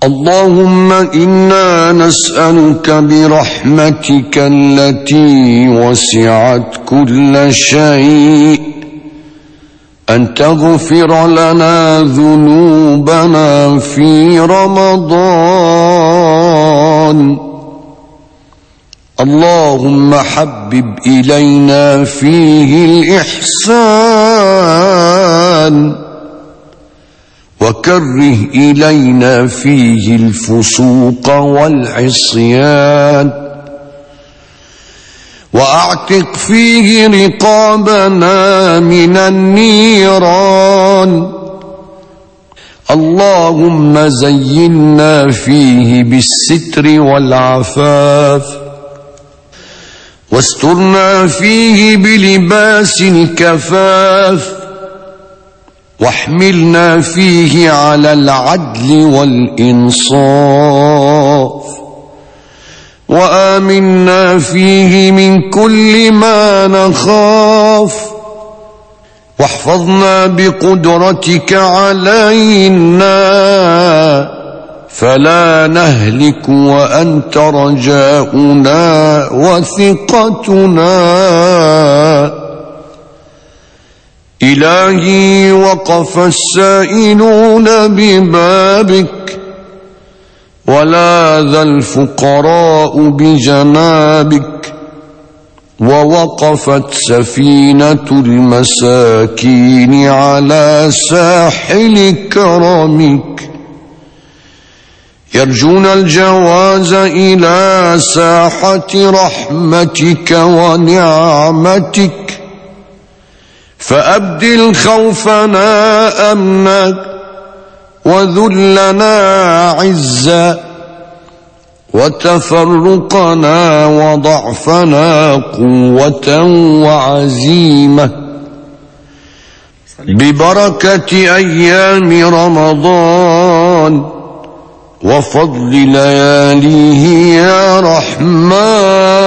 اللهم إنا نسألك برحمتك التي وسعت كل شيء أن تغفر لنا ذنوبنا في رمضان. اللهم حبب إلينا فيه الإحسان وكره إلينا فيه الفسوق والعصيان، وأعتق فيه رقابنا من النيران. اللهم زينا فيه بالستر والعفاف، واسترنا فيه بلباس الكفاف، واحملنا فيه على العدل والإنصاف، وآمنا فيه من كل ما نخاف، واحفظنا بقدرتك علينا فلا نهلك وأنت رجاؤنا وثقتنا. إلهي وقف السائلون ببابك، ولاذ الفقراء بجنابك، ووقفت سفينة المساكين على ساحل كرمك، يرجون الجواز إلى ساحة رحمتك ونعمتك، فأبدل خوفنا أمنا وذلنا عزا، وتفرقنا وضعفنا قوة وعزيمة، ببركة أيام رمضان وفضل لياليه يا رحمن.